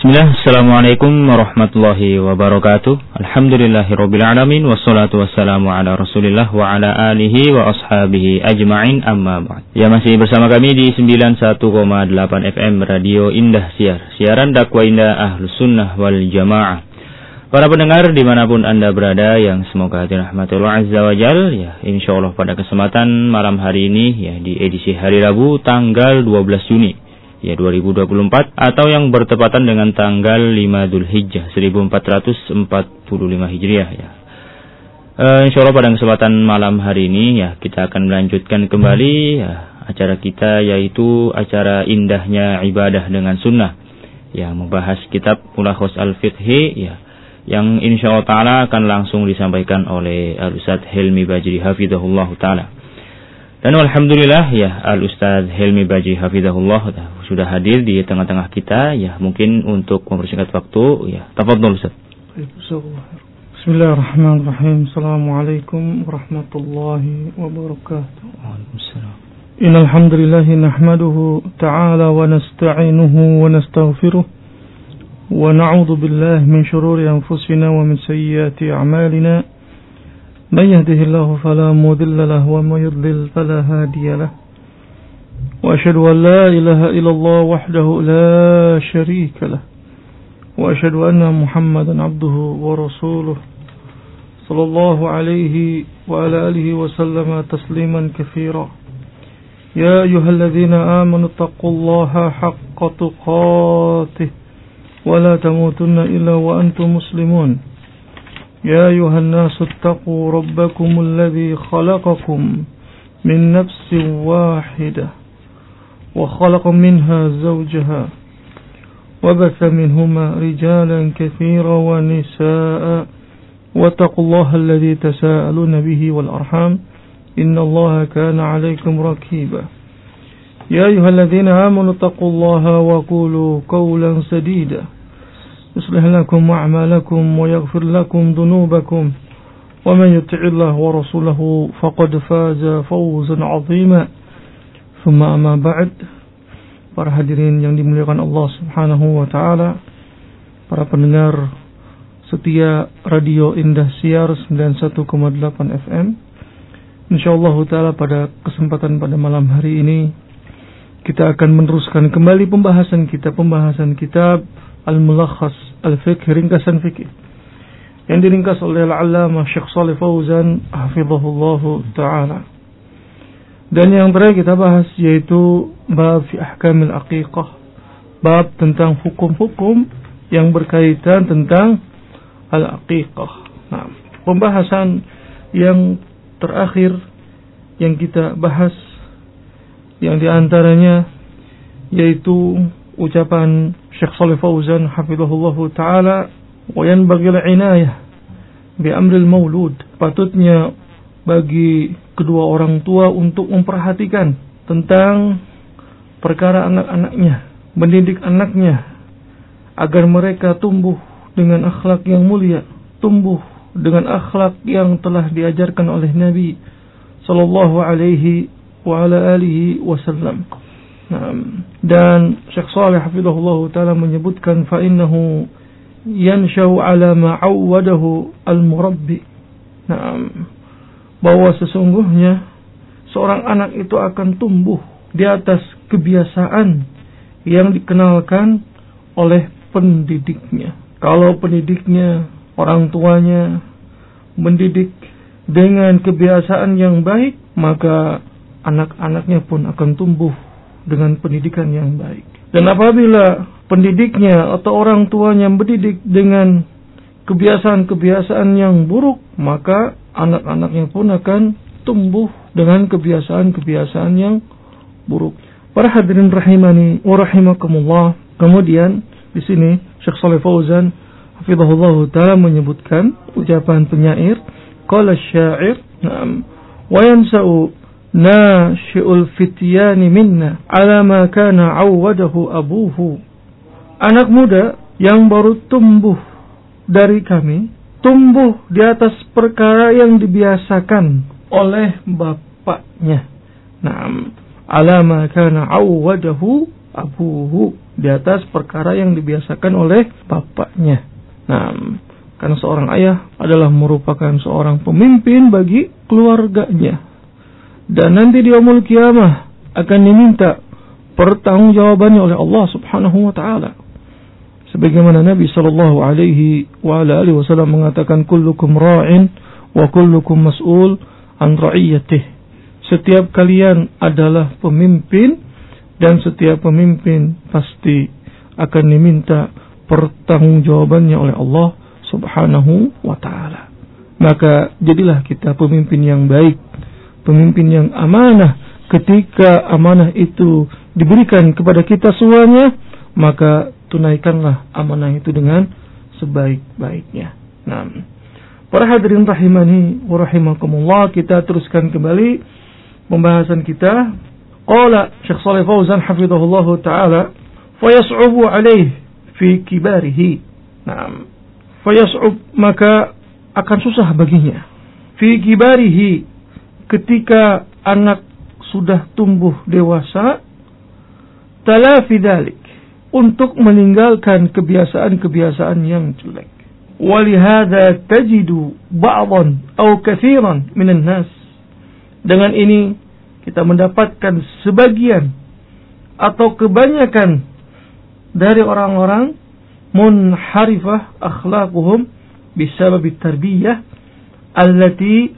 Bismillah, Assalamualaikum warahmatullahi wabarakatuh. Alhamdulillahirabbil alamin wassalatu wassalamu ala Rasulillah wa ala alihi wa ashabihi ajma'in, amma ba'd. Ya, masih bersama kami di 91,8 FM Radio Indah Siar, siaran dakwah Indah Ahlus Sunnah wal Jamaah. Para pendengar dimanapun Anda berada yang semoga dirahmatillah azza wa jal, ya insyaallah pada kesempatan malam hari ini, ya di edisi hari Rabu tanggal 12 Juni ya 2024, atau yang bertepatan dengan tanggal 5 Dzulhijjah 1445 Hijriah ya. Insyaallah pada kesempatan malam hari ini ya kita akan melanjutkan kembali ya acara kita, yaitu acara indahnya ibadah dengan sunnah, yang membahas kitab Mulakhas Al-Fiqhi ya, yang insyaallah taala akan langsung disampaikan oleh Al-Ustaz Helmi Bajri hafizahullah taala. Dan alhamdulillah ya Al-Ustaz Helmi Bajri hafizahullah sudah hadir di tengah-tengah kita ya, mungkin untuk mempersingkat waktu ya, tafadhol Ustaz. Bismillahirrahmanirrahim. Assalamualaikum warahmatullahi wabarakatuh. Waalaikumsalam. Innal hamdalillah nahmaduhu ta'ala wa nasta'inuhu wa nastaghfiruh wa na'udzu billahi min shururi anfusina wa min sayyiati a'malina. من يهده الله فلا مضل له ومن يضلل فلا هادي له وأشهد أن لا إله إلا الله وحده لا شريك له وأشهد أن محمدا عبده ورسوله صلى الله عليه وعلى آله وسلم تسليما كثيرا. يا أيها الذين آمنوا اتقوا الله حق تقاته ولا تموتن إلا وأنتم مسلمون. يا أيها الناس اتقوا ربكم الذي خلقكم من نفس واحدة وخلق منها زوجها وبث منهما رجالا كثيرا ونساء واتقوا الله الذي تساءلون به والأرحام إن الله كان عليكم رقيبا. يا أيها الذين آمنوا اتقوا الله وقولوا قولا سديدا يصلح لكم أعمالكم ويغفر لكم ذنوبكم ومن يطع الله ورسوله فقد فاز فوزا عظيما. ثم أما بعد. Para hadirin yang dimuliakan Allah Subhanahu wa taala, para pendengar setia Radio Indah Siar 91,8 FM. Insyaallah taala pada kesempatan pada malam hari ini kita akan meneruskan kembali pembahasan kitab Al-Mulakhas Al-Fiqh, ringkasan fikih, yang diringkas oleh Al-Allamah Syekh Shalih Fauzan hafizahullahu ta'ala. Dan yang terakhir kita bahas yaitu bab fi ahkamil aqiqah, bab tentang hukum-hukum yang berkaitan tentang al-aqiqah. Nah, pembahasan yang terakhir yang kita bahas yang diantaranya yaitu ucapan Syekh Shalih Fauzan hafizahullahu ta'ala, wa yanbaghi al-inayah bi amril maulud, patutnya bagi kedua orang tua untuk memperhatikan tentang perkara anak-anaknya, mendidik anaknya agar mereka tumbuh dengan akhlak yang mulia, tumbuh dengan akhlak yang telah diajarkan oleh Nabi sallallahu alaihi wa ala alihi wasallam. Dan Syekh Shalih hafizahullah ta'ala menyebutkan fa innahu yanshau ala ma awwadahu al-murabbi. Bahwa sesungguhnya seorang anak itu akan tumbuh di atas kebiasaan yang dikenalkan oleh pendidiknya. Kalau pendidiknya, orang tuanya mendidik dengan kebiasaan yang baik, maka anak-anaknya pun akan tumbuh dengan pendidikan yang baik. Dan apabila pendidiknya atau orang tuanya mendidik dengan kebiasaan-kebiasaan yang buruk, maka anak-anaknya pun akan tumbuh dengan kebiasaan-kebiasaan yang buruk. Para hadirin rahimani wa rahimakumullah. Kemudian di sini Syekh Shalih Fauzan hafizahullah taala menyebutkan ucapan penyair, qala syair, wa yansa'u nashi'ul fityani minna ala ma kana awwadahu abuhu. Anak muda yang baru tumbuh dari kami tumbuh di atas perkara yang dibiasakan oleh bapaknya. Ala ma kana awwadahu abuhu, di atas perkara yang dibiasakan oleh bapaknya. Nah, karena seorang ayah adalah merupakan seorang pemimpin bagi keluarganya. Dan nanti di yaumul qiyamah akan diminta pertanggungjawabannya oleh Allah Subhanahu wa taala. Sebagaimana Nabi sallallahu alaihi wasallam mengatakan, kullukum ra'in wa kullukum mas'ul an ra'iyatih. Setiap kalian adalah pemimpin dan setiap pemimpin pasti akan diminta pertanggungjawabannya oleh Allah Subhanahu wa taala. Maka jadilah kita pemimpin yang baik, pemimpin yang amanah. Ketika amanah itu diberikan kepada kita semuanya, maka tunaikanlah amanah itu dengan sebaik-baiknya. Nah, para hadirin rahimani wa rahimakumullah, kita teruskan kembali pembahasan kita. Qala Syekh Shalih Fauzan hafizahullah taala, fayas'ubu alaihi fi kibarihi. Nah, fayas'ub, maka akan susah baginya. Fi kibarihi, ketika anak sudah tumbuh dewasa, talafi dzalik, untuk meninggalkan kebiasaan-kebiasaan yang jelek. Walihada tajidu ba'dhan aw katsiran minan nas. Dengan ini kita mendapatkan sebagian atau kebanyakan dari orang-orang munharifah akhlaquhum bisabab tarbiyah allati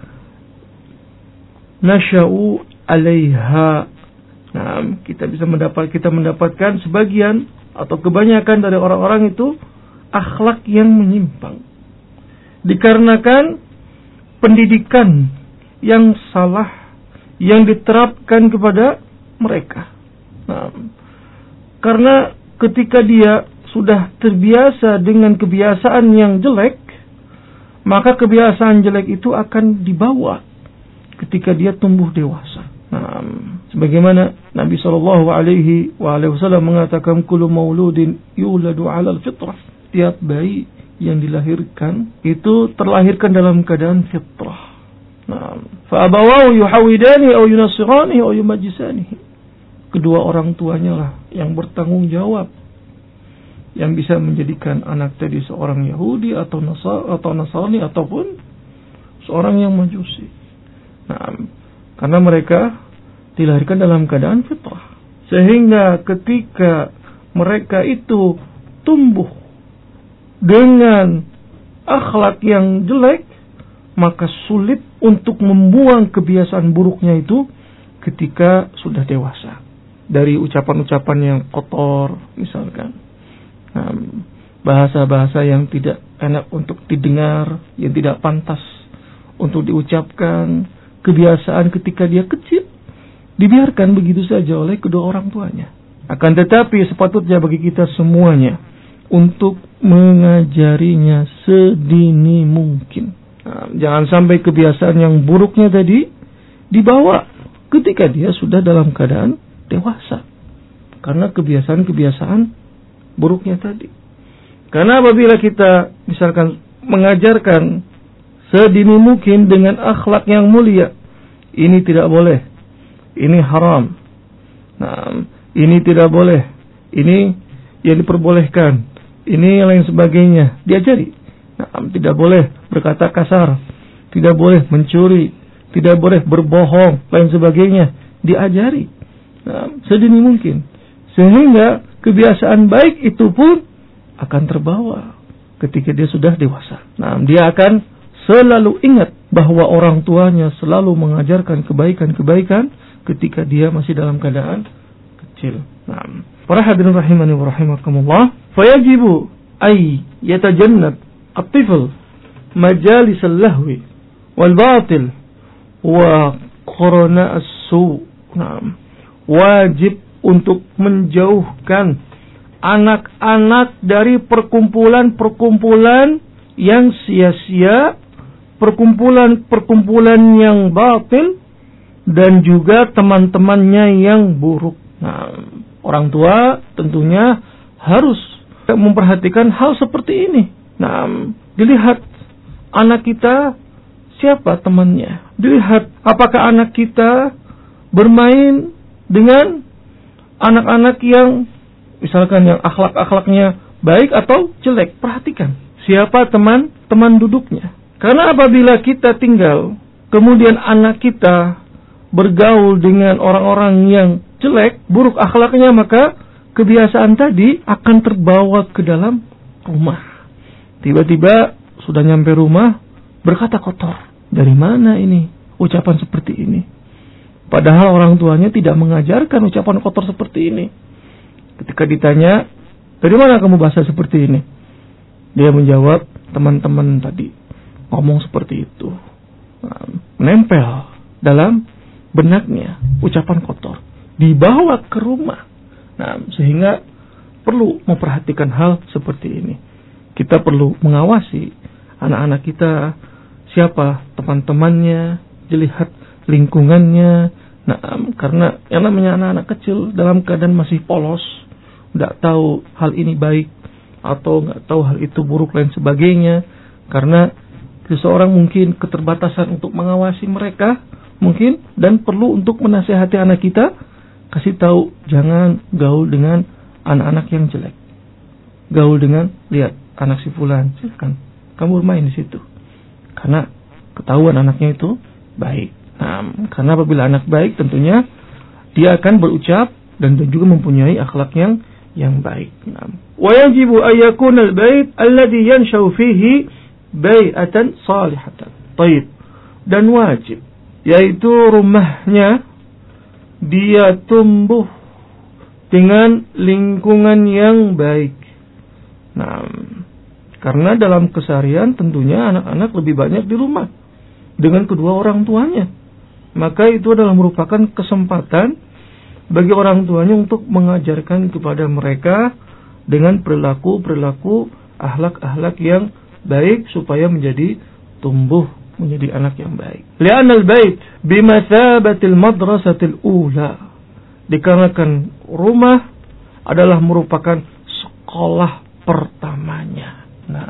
nasha'u 'alaiha. Nah, kita mendapatkan sebagian atau kebanyakan dari orang-orang itu akhlak yang menyimpang dikarenakan pendidikan yang salah yang diterapkan kepada mereka. Nah, karena ketika dia sudah terbiasa dengan kebiasaan yang jelek, maka kebiasaan jelek itu akan dibawa ketika dia tumbuh dewasa. Nah, sebagaimana Nabi sallallahu alaihi wasallam mengatakan, kullu mauludin yuladu 'alal fitrah. Setiap bayi yang dilahirkan itu terlahirkan dalam keadaan fitrah. Nah, fa abawahu yuhawidani aw yunassirani aw yumajjisani. Kedua orang tuanya lah yang bertanggung jawab, yang bisa menjadikan anak tadi seorang Yahudi atau Nasrani ataupun seorang yang Majusi. Nah, karena mereka dilahirkan dalam keadaan fitrah, sehingga ketika mereka itu tumbuh dengan akhlak yang jelek, maka sulit untuk membuang kebiasaan buruknya itu ketika sudah dewasa. Dari ucapan-ucapan yang kotor misalkan, bahasa-bahasa yang tidak enak untuk didengar, yang tidak pantas untuk diucapkan, kebiasaan ketika dia kecil dibiarkan begitu saja oleh kedua orang tuanya. Akan tetapi sepatutnya bagi kita semuanya untuk mengajarinya sedini mungkin. Nah, jangan sampai kebiasaan yang buruknya tadi dibawa ketika dia sudah dalam keadaan dewasa, karena kebiasaan-kebiasaan buruknya tadi. Karena apabila kita misalkan mengajarkan sedini mungkin dengan akhlak yang mulia, ini tidak boleh, ini haram, nah, ini tidak boleh, ini yang diperbolehkan, ini yang lain sebagainya, diajari. Nah, tidak boleh berkata kasar, tidak boleh mencuri, tidak boleh berbohong, lain sebagainya, diajari. Nah, sedini mungkin, sehingga kebiasaan baik itu pun akan terbawa ketika dia sudah dewasa. Nah, dia akan selalu ingat bahwa orang tuanya selalu mengajarkan kebaikan-kebaikan ketika dia masih dalam keadaan kecil. Nah, para hadirin rahimani wa rahimakumullah, fayajibu ay yatajannab at-tifl majalis al-lahwi wal batil wa qurana as-su. Nah, wajib untuk menjauhkan anak-anak dari perkumpulan-perkumpulan yang sia-sia, perkumpulan-perkumpulan yang batil, dan juga teman-temannya yang buruk. Nah, orang tua tentunya harus memperhatikan hal seperti ini. Nah, dilihat anak kita siapa temannya, dilihat apakah anak kita bermain dengan anak-anak yang misalkan yang akhlak-akhlaknya baik atau jelek. Perhatikan siapa teman duduknya. Karena apabila kita tinggal, kemudian anak kita bergaul dengan orang-orang yang jelek, buruk akhlaknya, maka kebiasaan tadi akan terbawa ke dalam rumah. Tiba-tiba sudah nyampe rumah, berkata kotor. Dari mana ini ucapan seperti ini? Padahal orang tuanya tidak mengajarkan ucapan kotor seperti ini. Ketika ditanya, dari mana kamu bahasa seperti ini? Dia menjawab, teman-teman tadi ngomong seperti itu. Menempel dalam benaknya ucapan kotor. Dibawa ke rumah. Sehingga perlu memperhatikan hal seperti ini. Kita perlu mengawasi anak-anak kita, siapa teman-temannya, dilihat lingkungannya. Karena yang namanya anak-anak kecil dalam keadaan masih polos, tidak tahu hal ini baik atau nggak tahu hal itu buruk dan sebagainya. Karena seseorang mungkin keterbatasan untuk mengawasi mereka, mungkin, dan perlu untuk menasihati anak kita, kasih tahu jangan gaul dengan anak-anak yang jelek. Gaul dengan, lihat anak si fulan, silakan kamu bermain di situ. Karena ketahuan anaknya itu baik. Karena apabila anak baik, tentunya dia akan berucap dan juga mempunyai akhlak yang baik. Wa yajibu an yakuna al-bait alladhi yanshau fihi bai'atan salihatan. Baik. Dan wajib, yaitu rumahnya dia tumbuh dengan lingkungan yang baik. Karena dalam keseharian tentunya anak-anak lebih banyak di rumah dengan kedua orang tuanya. Maka itu adalah merupakan kesempatan bagi orang tuanya untuk mengajarkan kepada mereka dengan perilaku-perilaku, akhlak-akhlak yang baik supaya menjadi tumbuh menjadi anak yang baik. Li'anal bait bimathabatil madrasatil ula. Dikarenakan rumah adalah merupakan sekolah pertamanya.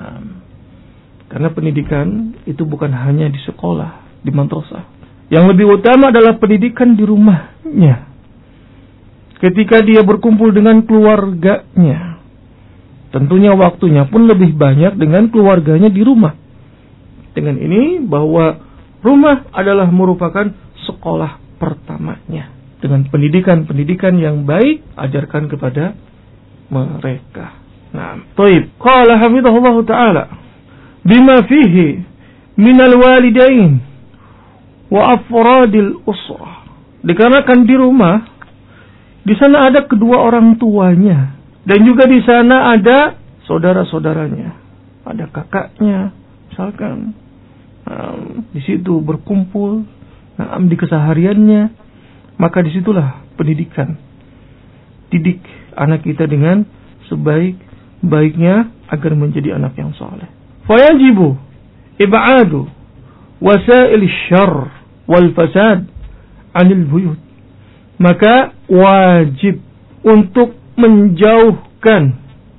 Karena pendidikan itu bukan hanya di sekolah, di madrasah. Yang lebih utama adalah pendidikan di rumahnya. Ketika dia berkumpul dengan keluarganya, tentunya waktunya pun lebih banyak dengan keluarganya di rumah. Dengan ini bahwa rumah adalah merupakan sekolah pertamanya. Dengan pendidikan-pendidikan yang baik, ajarkan kepada mereka. Baik. Qala hafizahullah ta'ala bima fihi minal walidain wa afradil usrah. Dikarenakan di rumah, di sana ada kedua orang tuanya, dan juga di sana ada saudara-saudaranya, ada kakaknya, misalkan. Di situ berkumpul, di kesehariannya, maka disitulah pendidikan. Didik anak kita dengan sebaik-baiknya agar menjadi anak yang saleh. Fayajibu ib'adu wasail syarr wal fasad 'anil buyut. Maka wajib untuk menjauhkan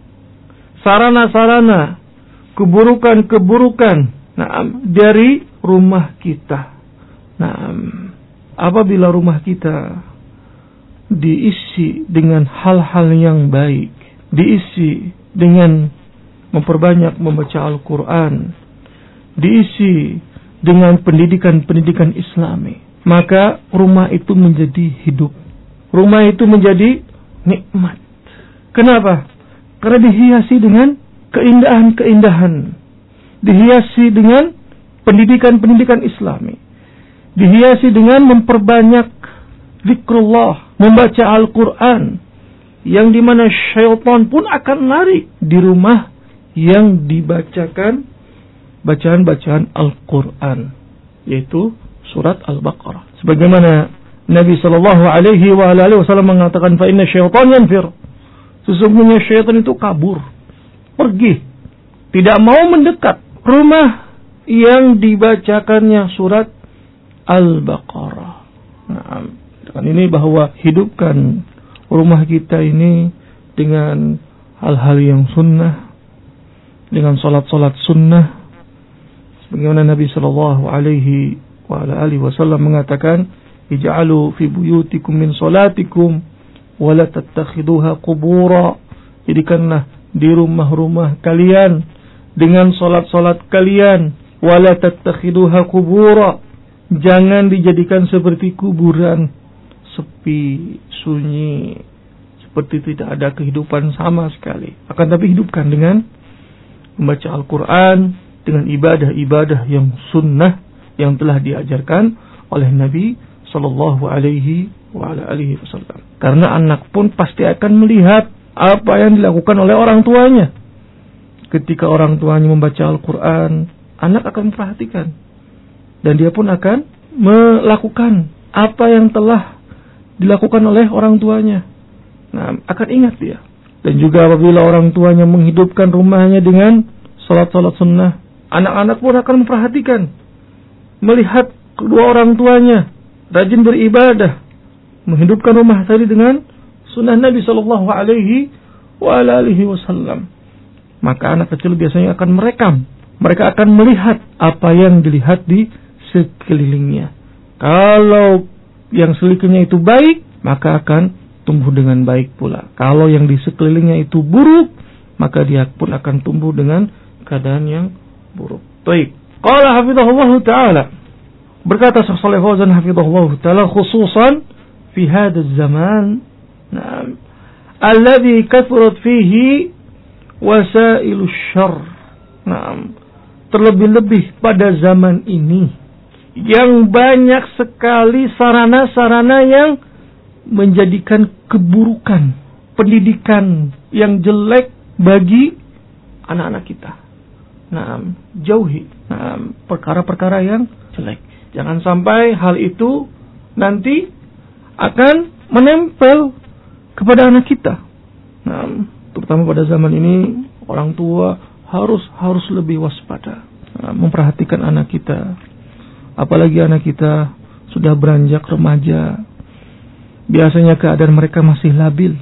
sarana-sarana keburukan-keburukan dari rumah kita. Apabila rumah kita diisi dengan hal-hal yang baik, diisi dengan memperbanyak membaca Al-Quran, diisi dengan pendidikan-pendidikan Islami, maka rumah itu menjadi hidup. Rumah itu menjadi nikmat. Kenapa? Karena dihiasi dengan keindahan-keindahan, dihiasi dengan pendidikan-pendidikan Islami, dihiasi dengan memperbanyak zikrullah, membaca Al-Quran, yang dimana syaitan pun akan lari di rumah yang dibacakan bacaan-bacaan Al-Quran, yaitu surat Al-Baqarah. Sebagaimana Nabi SAW mengatakan, fa inna syaitan yanfir. Sesungguhnya syaitan itu kabur, pergi, tidak mau mendekat rumah yang dibacakannya surat Al-Baqarah. Dengan ini bahwa hidupkan rumah kita ini dengan hal-hal yang sunnah, dengan salat-salat sunnah. Sebagaimana Nabi SAW mengatakan, ij'alu fi buyutikum min salatikum wala tattakhiduha qubura. Jadikanlah di rumah-rumah kalian dengan salat-salat kalian, wala tattakhiduha qubura. Jangan dijadikan seperti kuburan, sepi, sunyi, seperti tidak ada kehidupan sama sekali. Akan tapi hidupkan dengan membaca Al-Quran, dengan ibadah-ibadah yang sunnah yang telah diajarkan oleh Nabi Sallallahu Alaihi Wasallam. Karena anak pun pasti akan melihat apa yang dilakukan oleh orang tuanya. Ketika orang tuanya membaca Al-Quran, anak akan memperhatikan, dan dia pun akan melakukan apa yang telah dilakukan oleh orang tuanya. Nah, akan ingat dia. Dan juga apabila orang tuanya menghidupkan rumahnya dengan salat-salat sunnah, anak-anak pun akan memperhatikan, melihat kedua orang tuanya rajin beribadah, menghidupkan rumah tadi dengan sunnah Nabi Sallallahu Alaihi Wasallam. Maka anak kecil biasanya akan merekam. Mereka akan melihat apa yang dilihat di sekelilingnya. Kalau yang sekelilingnya itu baik, maka akan tumbuh dengan baik pula. Kalau yang di sekelilingnya itu buruk, maka dia pun akan tumbuh dengan keadaan yang buruk. Baik. Qala hafizahullah ta'ala. Berkata Syekh Shalih Fauzan hafizahullah ta'ala, khususan fi hadzal zaman, na'am, alladhi kathurat fihi wasailus syarr. Na'am. Terlebih-lebih pada zaman ini yang banyak sekali sarana-sarana yang menjadikan keburukan, pendidikan yang jelek bagi anak-anak kita. Nah, jauhi perkara-perkara yang jelek. Jangan sampai hal itu nanti akan menempel kepada anak kita. Nah, terutama pada zaman ini orang tua harus lebih waspada, memperhatikan anak kita. Apalagi anak kita sudah beranjak remaja. Biasanya keadaan mereka masih labil,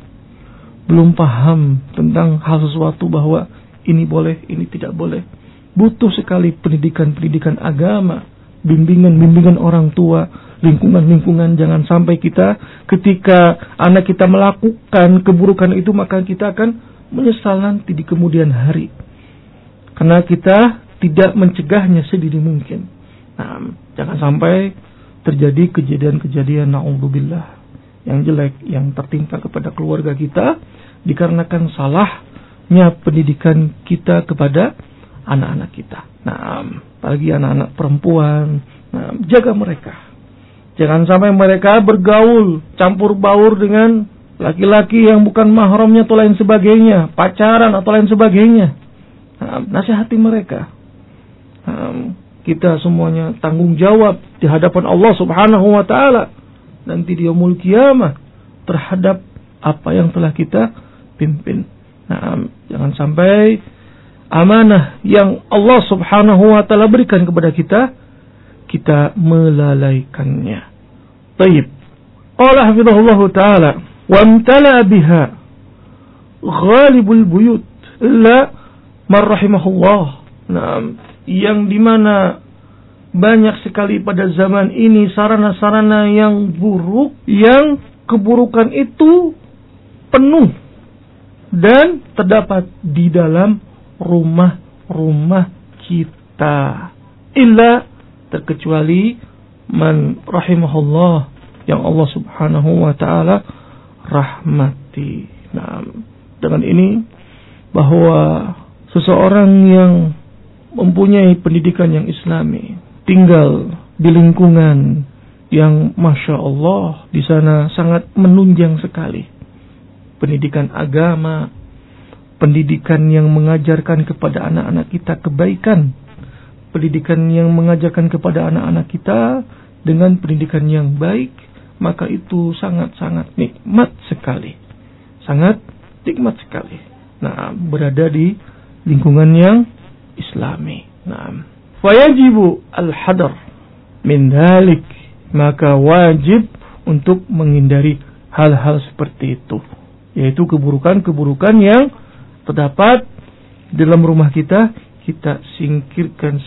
belum paham tentang hal sesuatu bahwa ini boleh, ini tidak boleh. Butuh sekali pendidikan agama, bimbingan orang tua, lingkungan. Jangan sampai kita ketika anak kita melakukan keburukan itu, maka kita akan menyesal nanti di kemudian hari. Karena kita tidak mencegahnya sedini mungkin. Nah, jangan sampai terjadi kejadian-kejadian na'udzubillah yang jelek yang tertimpa kepada keluarga kita dikarenakan salahnya pendidikan kita kepada anak-anak kita. Nah, apalagi anak-anak perempuan, jaga mereka. Jangan sampai mereka bergaul, campur baur dengan laki-laki yang bukan mahramnya atau lain sebagainya, pacaran atau lain sebagainya. Nasihati mereka. Kita semuanya tanggung jawab di hadapan Allah Subhanahu wa taala nanti di yaumul qiyamah terhadap apa yang telah kita pimpin. Jangan sampai amanah yang Allah Subhanahu wa taala berikan kepada kita melalaikannya. Baik. Qala hafizahullah taala, "Wa amtala biha ghalibul buyut illa man rahimahullah." Yang dimana banyak sekali pada zaman ini sarana-sarana yang buruk, yang keburukan itu penuh dan terdapat di dalam rumah-rumah kita. Illa, terkecuali man rahimahullah, yang Allah Subhanahu wa taala rahmati. Nah, dengan ini bahwa seseorang yang mempunyai pendidikan yang islami, tinggal di lingkungan yang Masya Allah di sana sangat menunjang sekali. Pendidikan agama, pendidikan yang mengajarkan kepada anak-anak kita kebaikan, pendidikan yang mengajarkan kepada anak-anak kita dengan pendidikan yang baik, maka itu sangat-sangat nikmat sekali. Sangat nikmat sekali. Nah, berada di lingkungan yang islami. Nah, fayajibu al-hadar min dhalik, maka wajib untuk menghindari hal-hal seperti itu, yaitu keburukan-keburukan yang terdapat dalam rumah kita singkirkan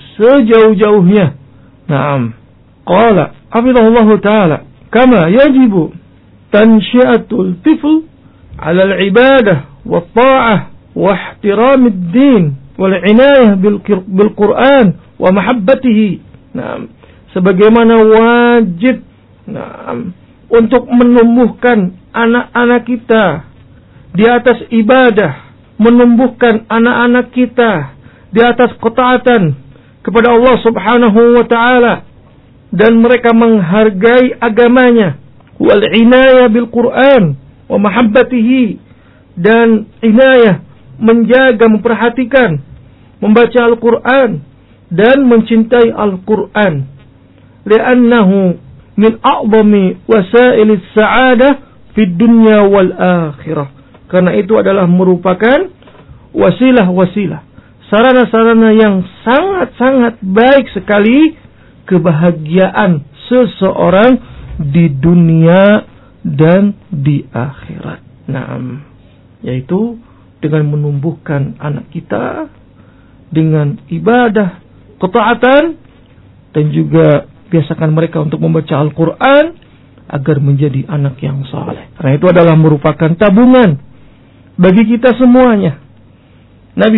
sejauh-jauhnya. Naam. Qala hafizahullah ta'ala, kama yajibu tansyiatul tifl 'ala al-ibadah wa ta'ah wa ihtiramid din wal inayah bil Qur'an wa mahabbatihi. Nah, sebagaimana wajib untuk menumbuhkan anak-anak kita di atas ibadah, menumbuhkan anak-anak kita di atas ketaatan kepada Allah Subhanahu wa taala, dan mereka menghargai agamanya, wal inayah bil Qur'an wa mahabbatihi, dan inayah menjaga, memperhatikan, membaca Al-Qur'an dan mencintai Al-Qur'an, li'annahu min a'zami wasailis sa'adah fid dunya wal akhirah, karena itu adalah merupakan wasilah-wasilah, sarana-sarana yang sangat-sangat baik sekali kebahagiaan seseorang di dunia dan di akhirat. Naam, yaitu dengan menumbuhkan anak kita dengan ibadah, ketaatan, dan juga biasakan mereka untuk membaca Al-Quran agar menjadi anak yang saleh. Karena itu adalah merupakan tabungan bagi kita semuanya. Nabi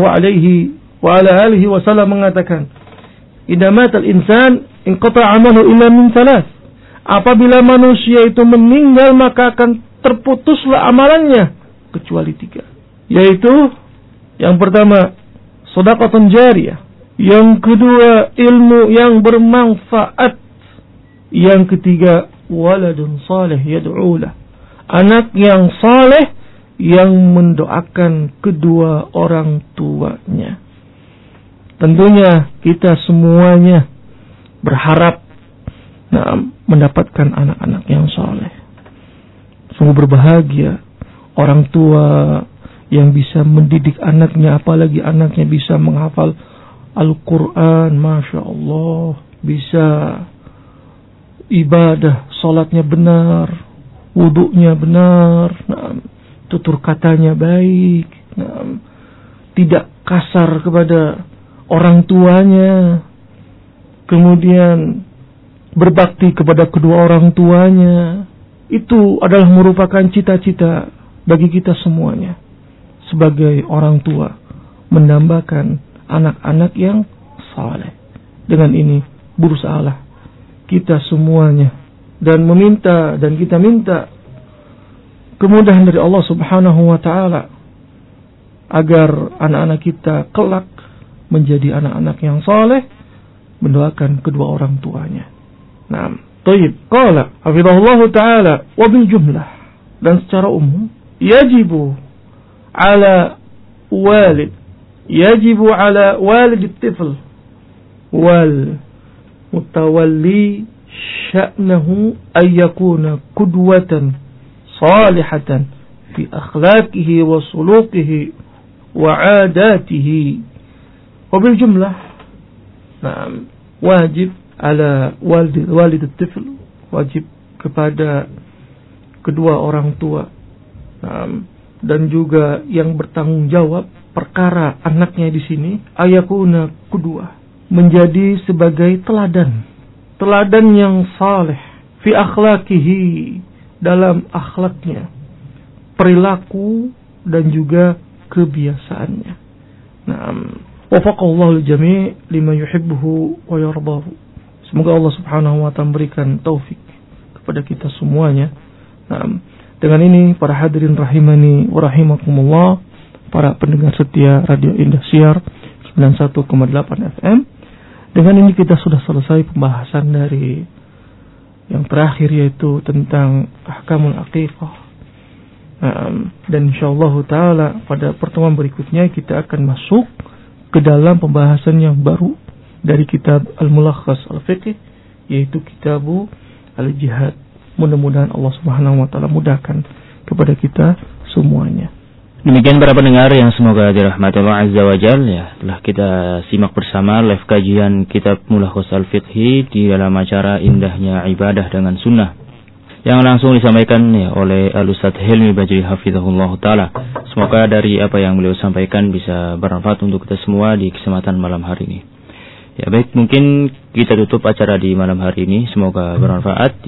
SAW mengatakan, "Idza matal insan inqata 'amalu illa min thalath." Apabila manusia itu meninggal, maka akan terputuslah amalannya kecuali 3. Yaitu yang pertama, shadaqatun jariyah. Yang kedua, ilmu yang bermanfaat. Yang ketiga, waladun saleh yad'ulah. Anak yang saleh yang mendoakan kedua orang tuanya. Tentunya kita semuanya berharap mendapatkan anak-anak yang saleh. Sungguh berbahagia orang tua yang bisa mendidik anaknya, apalagi anaknya bisa menghafal Al-Quran, Masya Allah, bisa ibadah, salatnya benar, wudunya benar, tutur katanya baik, tidak kasar kepada orang tuanya, kemudian berbakti kepada kedua orang tuanya. Itu adalah merupakan cita-cita bagi kita semuanya sebagai orang tua, menambahkan anak-anak yang saleh. Dengan ini berusahalah kita semuanya dan kita minta kemudahan dari Allah Subhanahu wa taala agar anak-anak kita kelak menjadi anak-anak yang saleh, mendoakan kedua orang tuanya. Naam. Tayyib. Qala hafizahullah taala wa bil jumlah, dan secara umum yajibu ala walid at-tifl wal mutawalli sya'nahu ay yakuna qudwatan salihatan fi akhlaqihi wa sulukihi wa 'adatihi. Wa bil jumlah, na'am, wajib ala walid at-tifl, wajib kepada kedua orang tua, dan juga yang bertanggung jawab perkara anaknya di sini, ayakuna kedua, menjadi sebagai teladan yang saleh, fi akhlaqihi, dalam akhlaknya, perilaku dan juga kebiasaannya. Wafaqallahu al-jami' lima yuhibbuhu wa yardahu. Semoga Allah Subhanahu wa ta'ala memberikan taufik kepada kita semuanya. Dengan ini para hadirin rahimani wa rahimakumullah, para pendengar setia Radio Indah Siar 91,8 FM. Dengan ini kita sudah selesai pembahasan dari yang terakhir, yaitu tentang ahkamul aqiqah. Dan insyaallah taala pada pertemuan berikutnya kita akan masuk ke dalam pembahasan yang baru dari kitab Al-Mulakhas Al-Fiqh, yaitu kitabu Al-Jihad. Mudah-mudahan Allah Subhanahu wa taala mudahkan kepada kita semuanya. Demikian para pendengar yang semoga dirahmati Allah Azza wa Jalla, ya, telah kita simak bersama live kajian kitab Mulakhas Al-Fiqh di dalam acara Indahnya Ibadah dengan Sunnah yang langsung disampaikan oleh Al-Ustadz Hilmi Bajri hafizahullah taala. Semoga dari apa yang beliau sampaikan bisa bermanfaat untuk kita semua di kesempatan malam hari ini. Ya baik, mungkin kita tutup acara di malam hari ini. Semoga bermanfaat. Ya,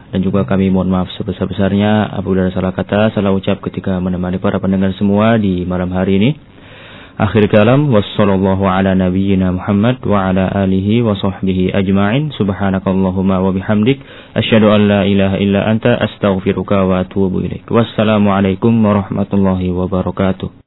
Dan juga kami mohon maaf sebesar-besarnya apabila ada salah kata, salah ucap ketika menemani para pendengar semua di malam hari ini. Akhir kalam, wassallallahu ala nabiyyina Muhammad wa ala alihi wa sahbihi ajma'in. Subhanakallahumma wa bihamdik, asyhadu an la ilaha illa anta, astaghfiruka wa atubu ilaik. Wassalamualaikum warahmatullahi wabarakatuh.